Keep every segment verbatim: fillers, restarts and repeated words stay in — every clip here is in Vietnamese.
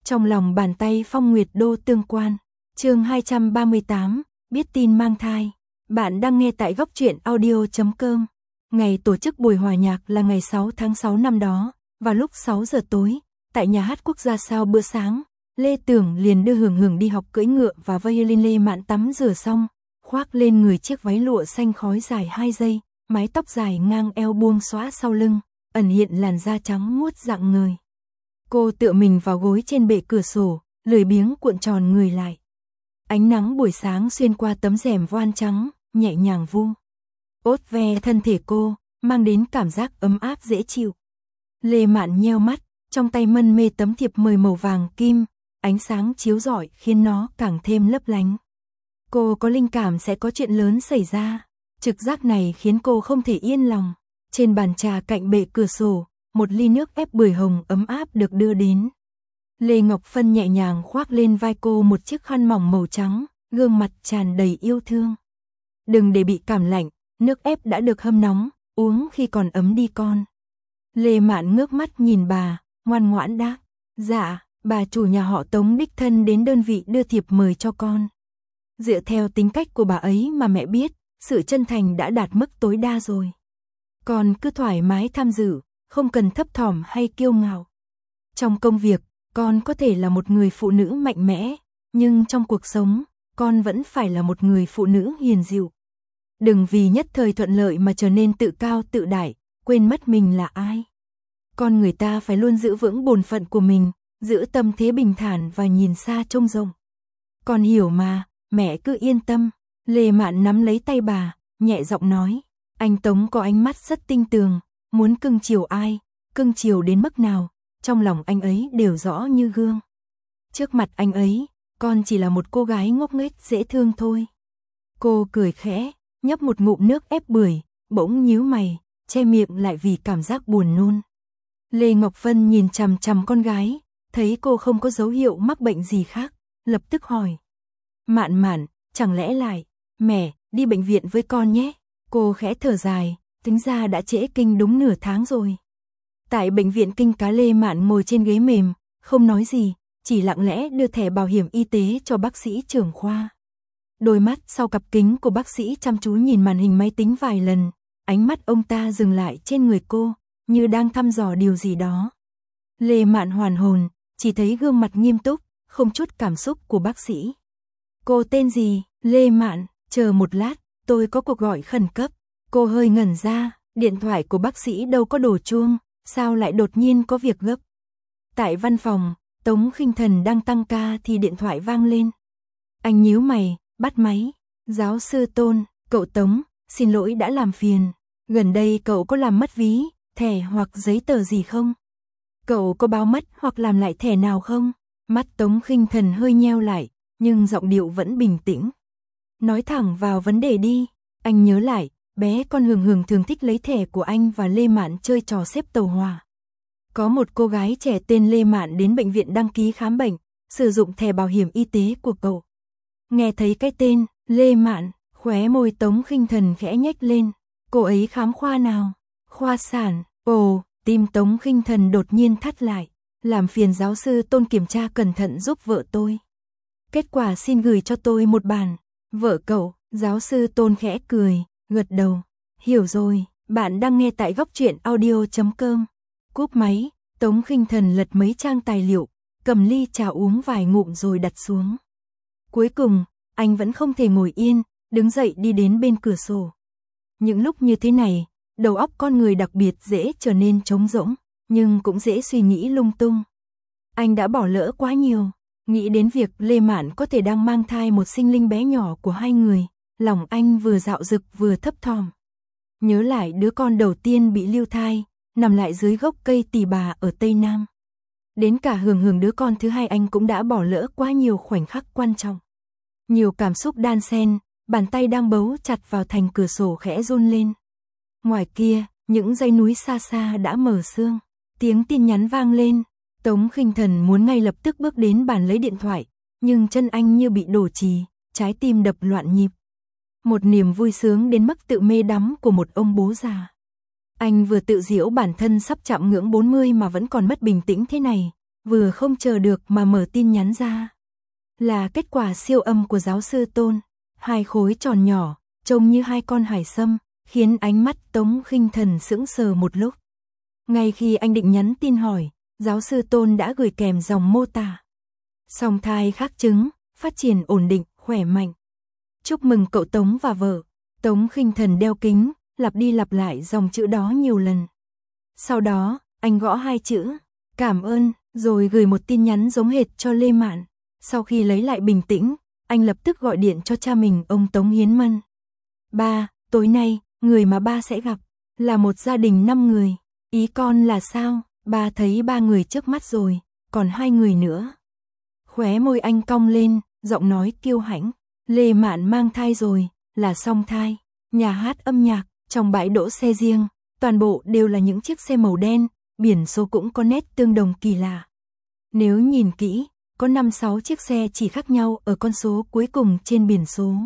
Trong lòng bàn tay Phong Nguyệt Đô tương quan. Chương hai trăm ba mươi tám, biết tin mang thai. Bạn đang nghe tại góc truyện audio chấm com. Ngày tổ chức buổi hòa nhạc là ngày sáu tháng sáu năm đó, vào lúc sáu giờ tối, tại nhà hát quốc gia sau bữa sáng, Lê Tưởng liền đưa Hường Hường đi học cưỡi ngựa và violin. Lê Mạn tắm rửa xong, khoác lên người chiếc váy lụa xanh khói dài hai dây, mái tóc dài ngang eo buông xõa sau lưng, ẩn hiện làn da trắng muốt rạng ngời. Cô tựa mình vào gối trên bệ cửa sổ, lười biếng cuộn tròn người lại. Ánh nắng buổi sáng xuyên qua tấm rèm voan trắng, nhẹ nhàng vu ốt ve thân thể cô, mang đến cảm giác ấm áp dễ chịu. Lê Mạn nheo mắt, trong tay mân mê tấm thiệp mời màu vàng kim, ánh sáng chiếu rọi khiến nó càng thêm lấp lánh. Cô có linh cảm sẽ có chuyện lớn xảy ra, trực giác này khiến cô không thể yên lòng. Trên bàn trà cạnh bệ cửa sổ, một ly nước ép bưởi hồng ấm áp được đưa đến. Lê Ngọc Phân nhẹ nhàng khoác lên vai cô một chiếc khăn mỏng màu trắng, gương mặt tràn đầy yêu thương. Đừng để bị cảm lạnh, nước ép đã được hâm nóng, uống khi còn ấm đi con. Lê Mạn ngước mắt nhìn bà, ngoan ngoãn đáp, dạ, bà chủ nhà họ Tống đích thân đến đơn vị đưa thiệp mời cho con. Dựa theo tính cách của bà ấy mà mẹ biết, sự chân thành đã đạt mức tối đa rồi. Con cứ thoải mái tham dự, không cần thấp thỏm hay kiêu ngạo. Trong công việc, con có thể là một người phụ nữ mạnh mẽ, nhưng trong cuộc sống, con vẫn phải là một người phụ nữ hiền dịu. Đừng vì nhất thời thuận lợi mà trở nên tự cao tự đại, quên mất mình là ai. Con người ta phải luôn giữ vững bổn phận của mình, giữ tâm thế bình thản và nhìn xa trông rộng. Con hiểu mà, mẹ cứ yên tâm. Lê Mạn nắm lấy tay bà, nhẹ giọng nói, anh Tống có ánh mắt rất tinh tường, muốn cưng chiều ai, cưng chiều đến mức nào, trong lòng anh ấy đều rõ như gương. Trước mặt anh ấy, con chỉ là một cô gái ngốc nghếch dễ thương thôi. Cô cười khẽ, nhấp một ngụm nước ép bưởi, bỗng nhíu mày, che miệng lại vì cảm giác buồn nôn. Lê Ngọc Phân nhìn chằm chằm con gái, thấy cô không có dấu hiệu mắc bệnh gì khác, lập tức hỏi. Mạn Mạn, chẳng lẽ lại, mẹ, đi bệnh viện với con nhé. Cô khẽ thở dài, tính ra đã trễ kinh đúng nửa tháng rồi. Tại bệnh viện Kinh Cá, Lê Mạn ngồi trên ghế mềm, không nói gì, chỉ lặng lẽ đưa thẻ bảo hiểm y tế cho bác sĩ trưởng khoa. Đôi mắt sau cặp kính của bác sĩ chăm chú nhìn màn hình máy tính vài lần, ánh mắt ông ta dừng lại trên người cô, như đang thăm dò điều gì đó. Lê Mạn hoàn hồn, chỉ thấy gương mặt nghiêm túc, không chút cảm xúc của bác sĩ. Cô tên gì? Lê Mạn, chờ một lát, tôi có cuộc gọi khẩn cấp. Cô hơi ngẩn ra, điện thoại của bác sĩ đâu có đổ chuông, sao lại đột nhiên có việc gấp. Tại văn phòng, Tống Khinh Thần đang tăng ca thì điện thoại vang lên. Anh nhíu mày, bắt máy. Giáo sư Tôn, cậu Tống, xin lỗi đã làm phiền. Gần đây cậu có làm mất ví, thẻ hoặc giấy tờ gì không? Cậu có báo mất hoặc làm lại thẻ nào không? Mắt Tống Khinh Thần hơi nheo lại, nhưng giọng điệu vẫn bình tĩnh. Nói thẳng vào vấn đề đi. Anh nhớ lại, bé con Hường Hường thường thích lấy thẻ của anh và Lê Mạn chơi trò xếp tàu hỏa. Có một cô gái trẻ tên Lê Mạn đến bệnh viện đăng ký khám bệnh, sử dụng thẻ bảo hiểm y tế của cậu. Nghe thấy cái tên Lê Mạn, khóe môi Tống Khinh Thần khẽ nhếch lên. Cô ấy khám khoa nào? Khoa sản. Ồ, tim Tống Khinh Thần đột nhiên thắt lại. Làm phiền giáo sư Tôn kiểm tra cẩn thận giúp vợ tôi. Kết quả xin gửi cho tôi một bản. Vợ cậu, giáo sư Tôn khẽ cười, gật đầu. Hiểu rồi, bạn đang nghe tại góc truyện audio chấm com. Cúp máy, Tống Khinh Thần lật mấy trang tài liệu, cầm ly trà uống vài ngụm rồi đặt xuống. Cuối cùng, anh vẫn không thể ngồi yên, đứng dậy đi đến bên cửa sổ. Những lúc như thế này, đầu óc con người đặc biệt dễ trở nên trống rỗng, nhưng cũng dễ suy nghĩ lung tung. Anh đã bỏ lỡ quá nhiều. Nghĩ đến việc Lê Mạn có thể đang mang thai một sinh linh bé nhỏ của hai người, lòng anh vừa dạo dực vừa thấp thỏm. Nhớ lại đứa con đầu tiên bị lưu thai, nằm lại dưới gốc cây tỳ bà ở Tây Nam. Đến cả Hường Hường đứa con thứ hai anh cũng đã bỏ lỡ quá nhiều khoảnh khắc quan trọng. Nhiều cảm xúc đan xen, bàn tay đang bấu chặt vào thành cửa sổ khẽ run lên. Ngoài kia, những dãy núi xa xa đã mờ sương, tiếng tin nhắn vang lên. Tống Khinh Thần muốn ngay lập tức bước đến bàn lấy điện thoại, nhưng chân anh như bị đổ trì, trái tim đập loạn nhịp. Một niềm vui sướng đến mức tự mê đắm của một ông bố già. Anh vừa tự giễu bản thân sắp chạm ngưỡng bốn mươi mà vẫn còn mất bình tĩnh thế này, vừa không chờ được mà mở tin nhắn ra. Là kết quả siêu âm của giáo sư Tôn, hai khối tròn nhỏ, trông như hai con hải sâm, khiến ánh mắt Tống Khinh Thần sững sờ một lúc. Ngay khi anh định nhắn tin hỏi, giáo sư Tôn đã gửi kèm dòng mô tả. Song thai khác trứng, phát triển ổn định, khỏe mạnh. Chúc mừng cậu Tống và vợ. Tống Khinh Thần đeo kính, lặp đi lặp lại dòng chữ đó nhiều lần. Sau đó, anh gõ hai chữ, cảm ơn, rồi gửi một tin nhắn giống hệt cho Lê Mạn. Sau khi lấy lại bình tĩnh, anh lập tức gọi điện cho cha mình, ông Tống Hiến Mân. Ba, tối nay, người mà ba sẽ gặp, là một gia đình năm người. Ý con là sao? Ba thấy ba người trước mắt rồi, còn hai người nữa. Khóe môi anh cong lên, giọng nói kiêu hãnh. Lê Mạn mang thai rồi, là song thai. Nhà hát âm nhạc, trong bãi đỗ xe riêng, toàn bộ đều là những chiếc xe màu đen, biển số cũng có nét tương đồng kỳ lạ. Nếu nhìn kỹ, có năm sáu chiếc xe chỉ khác nhau ở con số cuối cùng trên biển số.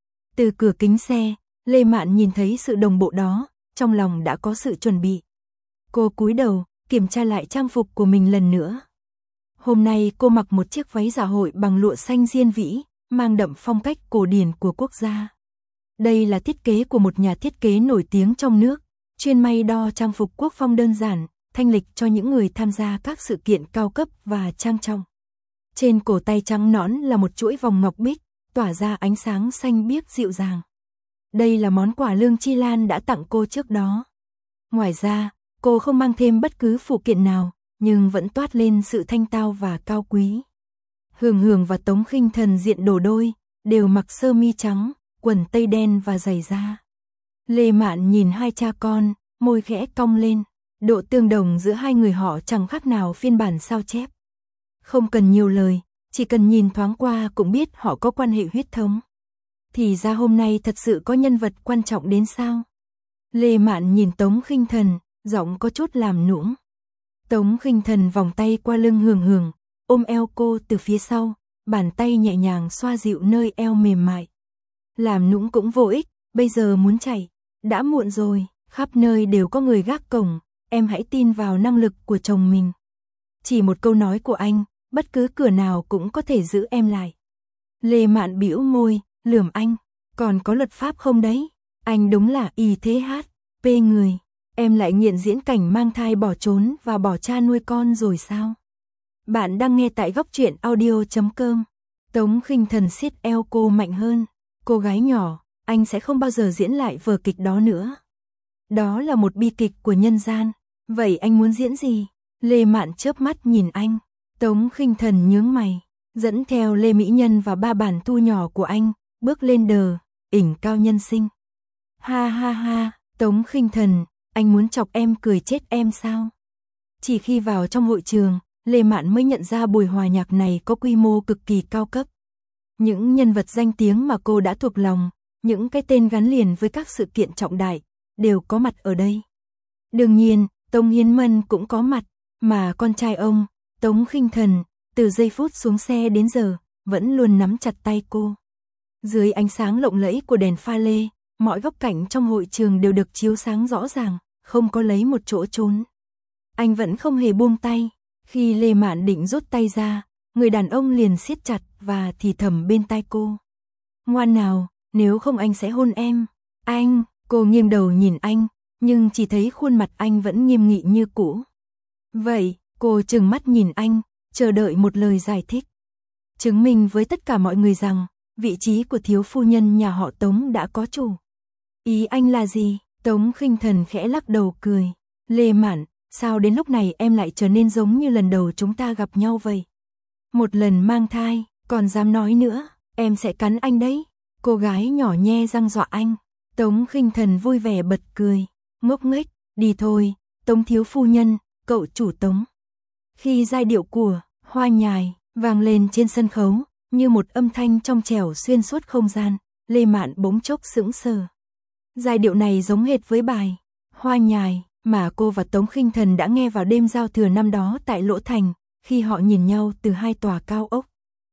Từ cửa kính xe, Lê Mạn nhìn thấy sự đồng bộ đó, trong lòng đã có sự chuẩn bị. Cô cúi đầu, kiểm tra lại trang phục của mình lần nữa. Hôm nay cô mặc một chiếc váy dạ hội bằng lụa xanh diên vĩ, mang đậm phong cách cổ điển của quốc gia. Đây là thiết kế của một nhà thiết kế nổi tiếng trong nước, chuyên may đo trang phục quốc phong đơn giản, thanh lịch cho những người tham gia các sự kiện cao cấp và trang trọng. Trên cổ tay trắng nõn là một chuỗi vòng ngọc bích, tỏa ra ánh sáng xanh biếc dịu dàng. Đây là món quà Lương Chi Lan đã tặng cô trước đó. Ngoài ra, cô không mang thêm bất cứ phụ kiện nào, nhưng vẫn toát lên sự thanh tao và cao quý. Hường Hường và Tống Khinh Thần diện đồ đôi, đều mặc sơ mi trắng, quần tây đen và giày da. Lê Mạn nhìn hai cha con, môi khẽ cong lên. Độ tương đồng giữa hai người họ chẳng khác nào phiên bản sao chép. Không cần nhiều lời, chỉ cần nhìn thoáng qua cũng biết họ có quan hệ huyết thống. Thì ra hôm nay thật sự có nhân vật quan trọng đến sao? Lê Mạn nhìn Tống Khinh Thần, giọng có chút làm nũng. Tống Khinh Thần vòng tay qua lưng Hường Hường, ôm eo cô từ phía sau, bàn tay nhẹ nhàng xoa dịu nơi eo mềm mại. Làm nũng cũng vô ích, bây giờ muốn chạy, đã muộn rồi, khắp nơi đều có người gác cổng, em hãy tin vào năng lực của chồng mình. Chỉ một câu nói của anh, bất cứ cửa nào cũng có thể giữ em lại. Lê Mạn bĩu môi, lườm anh, còn có luật pháp không đấy? Anh đúng là y thế hát, pê người. Em lại nghiện diễn cảnh mang thai bỏ trốn và bỏ cha nuôi con rồi sao? Bạn đang nghe tại góc truyện audio chấm com. Tống Khinh Thần siết eo cô mạnh hơn. Cô gái nhỏ, anh sẽ không bao giờ diễn lại vở kịch đó nữa. Đó là một bi kịch của nhân gian. Vậy anh muốn diễn gì? Lê Mạn chớp mắt nhìn anh. Tống Khinh Thần nhướng mày, dẫn theo Lê Mỹ Nhân và ba bản thu nhỏ của anh, bước lên đờ, ỉnh cao nhân sinh. Ha ha ha, Tống Khinh Thần, anh muốn chọc em cười chết em sao? Chỉ khi vào trong hội trường, Lê Mạn mới nhận ra buổi hòa nhạc này có quy mô cực kỳ cao cấp. Những nhân vật danh tiếng mà cô đã thuộc lòng, những cái tên gắn liền với các sự kiện trọng đại, đều có mặt ở đây. Đương nhiên, Tống Hiến Mân cũng có mặt, mà con trai ông, Tống Khinh Thần, từ giây phút xuống xe đến giờ, vẫn luôn nắm chặt tay cô. Dưới ánh sáng lộng lẫy của đèn pha lê, mọi góc cạnh trong hội trường đều được chiếu sáng rõ ràng, không có lấy một chỗ trốn. Anh vẫn không hề buông tay, khi Lê Mạn định rút tay ra, người đàn ông liền siết chặt và thì thầm bên tai cô. Ngoan nào, nếu không anh sẽ hôn em. Anh, cô nghiêng đầu nhìn anh, nhưng chỉ thấy khuôn mặt anh vẫn nghiêm nghị như cũ. Vậy, cô trừng mắt nhìn anh, chờ đợi một lời giải thích. Chứng minh với tất cả mọi người rằng, vị trí của thiếu phu nhân nhà họ Tống đã có chủ. Ý anh là gì? Tống Khinh Thần khẽ lắc đầu cười. Lê Mạn, sao đến lúc này em lại trở nên giống như lần đầu chúng ta gặp nhau vậy? Một lần mang thai, còn dám nói nữa, em sẽ cắn anh đấy. Cô gái nhỏ nhe răng dọa anh. Tống Khinh Thần vui vẻ bật cười. Ngốc nghếch, đi thôi, Tống thiếu phu nhân, cậu chủ Tống. Khi giai điệu của Hoa Nhài vang lên trên sân khấu, như một âm thanh trong trẻo xuyên suốt không gian, Lê Mạn bỗng chốc sững sờ. Giai điệu này giống hệt với bài Hoa Nhài mà cô và Tống Khinh Thần đã nghe vào đêm giao thừa năm đó tại Lỗ Thành, khi họ nhìn nhau từ hai tòa cao ốc.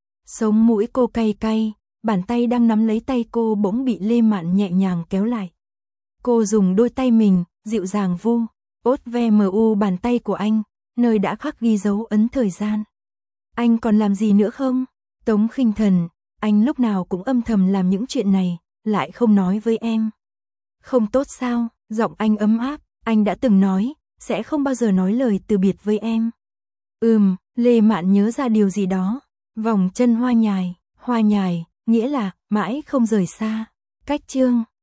Sống mũi cô cay cay, bàn tay đang nắm lấy tay cô bỗng bị Lê Mạn nhẹ nhàng kéo lại. Cô dùng đôi tay mình, dịu dàng vu, ốt ve mờ u bàn tay của anh, nơi đã khắc ghi dấu ấn thời gian. Anh còn làm gì nữa không? Tống Khinh Thần, anh lúc nào cũng âm thầm làm những chuyện này, lại không nói với em. Không tốt sao? Giọng anh ấm áp, anh đã từng nói, sẽ không bao giờ nói lời từ biệt với em. Ừm, Lê Mạn nhớ ra điều gì đó. Vòng chân hoa nhài, hoa nhài, nghĩa là mãi không rời xa. Cách chương